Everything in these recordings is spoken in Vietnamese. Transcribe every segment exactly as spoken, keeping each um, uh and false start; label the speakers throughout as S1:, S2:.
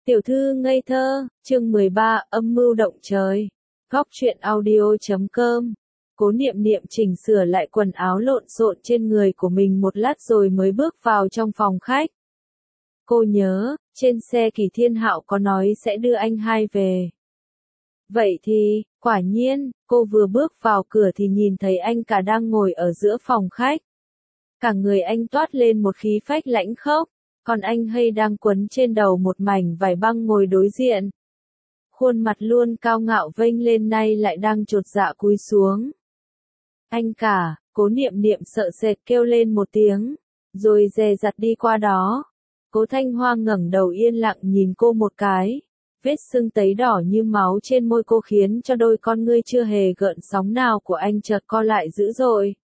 S1: Tiểu thư ngây thơ, chương mười ba, âm mưu động trời. Góc truyện audio chấm com. Cố Niệm Niệm chỉnh sửa lại quần áo lộn xộn trên người của mình một lát rồi mới bước vào trong phòng khách. Cô nhớ, trên xe Kỳ Thiên Hạo có nói sẽ đưa anh hai về. Vậy thì, quả nhiên, cô vừa bước vào cửa thì nhìn thấy anh cả đang ngồi ở giữa phòng khách. Cả người anh toát lên một khí phách lãnh khốc. Còn anh hay đang quấn trên đầu một mảnh vải băng ngồi đối diện. Khuôn mặt luôn cao ngạo vênh lên nay lại đang chột dạ cúi xuống. Anh cả, Cố Niệm Niệm sợ sệt kêu lên một tiếng, rồi dè dặt đi qua đó. Cố Thanh Hoa ngẩng đầu yên lặng nhìn cô một cái. Vết sưng tấy đỏ như máu trên môi cô khiến cho đôi con ngươi chưa hề gợn sóng nào của anh chợt co lại dữ dội.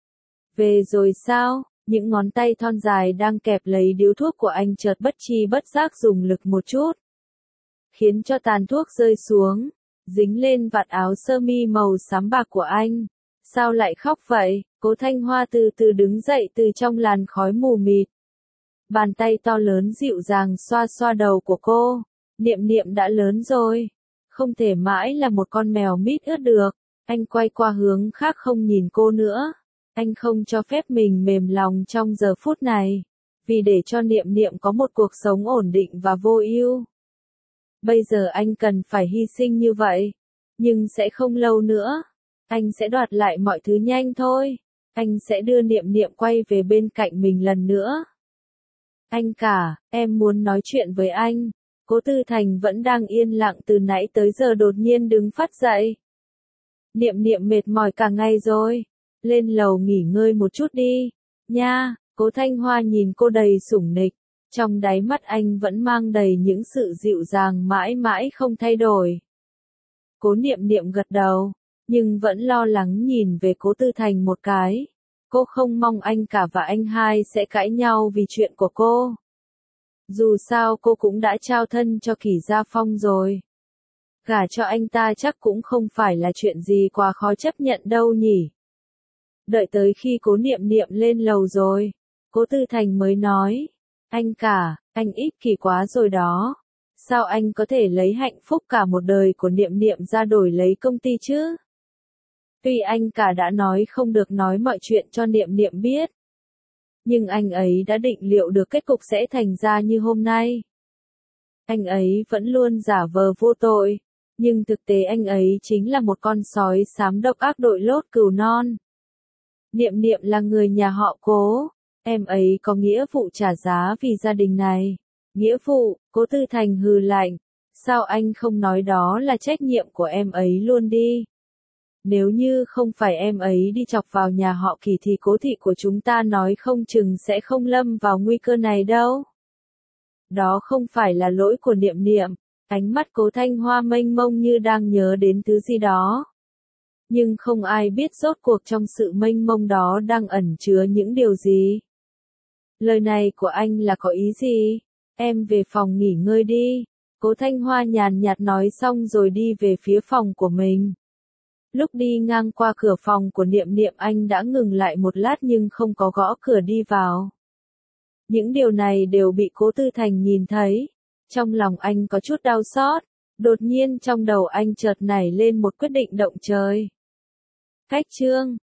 S1: Về rồi sao? Những ngón tay thon dài đang kẹp lấy điếu thuốc của anh chợt bất tri bất giác dùng lực một chút, khiến cho tàn thuốc rơi xuống, dính lên vạt áo sơ mi màu xám bạc của anh. Sao lại khóc vậy? Cố Thanh Hoa từ từ đứng dậy từ trong làn khói mù mịt. Bàn tay to lớn dịu dàng xoa xoa đầu của cô. Niệm Niệm đã lớn rồi, không thể mãi là một con mèo mít ướt được. Anh quay qua hướng khác không nhìn cô nữa. Anh không cho phép mình mềm lòng trong giờ phút này, vì để cho Niệm Niệm có một cuộc sống ổn định và vô ưu. Bây giờ anh cần phải hy sinh như vậy, nhưng sẽ không lâu nữa. Anh sẽ đoạt lại mọi thứ nhanh thôi. Anh sẽ đưa Niệm Niệm quay về bên cạnh mình lần nữa. Anh cả, em muốn nói chuyện với anh. Cố Tư Thành vẫn đang yên lặng từ nãy tới giờ đột nhiên đứng phát dậy. Niệm Niệm mệt mỏi cả ngày rồi. Lên lầu nghỉ ngơi một chút đi, nha. Cố Thanh Hoa nhìn cô đầy sủng nịch, trong đáy mắt anh vẫn mang đầy những sự dịu dàng mãi mãi không thay đổi. Cố Niệm Niệm gật đầu, nhưng vẫn lo lắng nhìn về Cố Tư Thành một cái. Cô không mong anh cả và anh hai sẽ cãi nhau vì chuyện của cô. Dù sao cô cũng đã trao thân cho Kỷ Gia Phong rồi. Gả cho anh ta chắc cũng không phải là chuyện gì quá khó chấp nhận đâu nhỉ. Đợi tới khi Cố Niệm Niệm lên lầu rồi, Cố Tư Thành mới nói, anh cả, anh ích kỷ quá rồi đó. Sao anh có thể lấy hạnh phúc cả một đời của Niệm Niệm ra đổi lấy công ty chứ? Tuy anh cả đã nói không được nói mọi chuyện cho Niệm Niệm biết, nhưng anh ấy đã định liệu được kết cục sẽ thành ra như hôm nay. Anh ấy vẫn luôn giả vờ vô tội, nhưng thực tế anh ấy chính là một con sói xám độc ác đội lốt cừu non. Niệm Niệm là người nhà họ Cố, em ấy có nghĩa vụ trả giá vì gia đình này. Nghĩa vụ? Cố Tư Thành hừ lạnh, sao anh không nói đó là trách nhiệm của em ấy luôn đi? Nếu như không phải em ấy đi chọc vào nhà họ Kỳ thì Cố thị của chúng ta nói không chừng sẽ không lâm vào nguy cơ này đâu. Đó không phải là lỗi của Niệm Niệm. Ánh mắt Cố Thanh Hoa mênh mông như đang nhớ đến thứ gì đó. Nhưng không ai biết rốt cuộc trong sự mênh mông đó đang ẩn chứa những điều gì. Lời này của anh là có ý gì? Em về phòng nghỉ ngơi đi. Cố Thanh Hoa nhàn nhạt nói xong rồi đi về phía phòng của mình. Lúc đi ngang qua cửa phòng của Niệm Niệm anh đã ngừng lại một lát nhưng không có gõ cửa đi vào. Những điều này đều bị Cố Tư Thành nhìn thấy. Trong lòng anh có chút đau xót. Đột nhiên trong đầu anh chợt nảy lên một quyết định động trời. Cách chương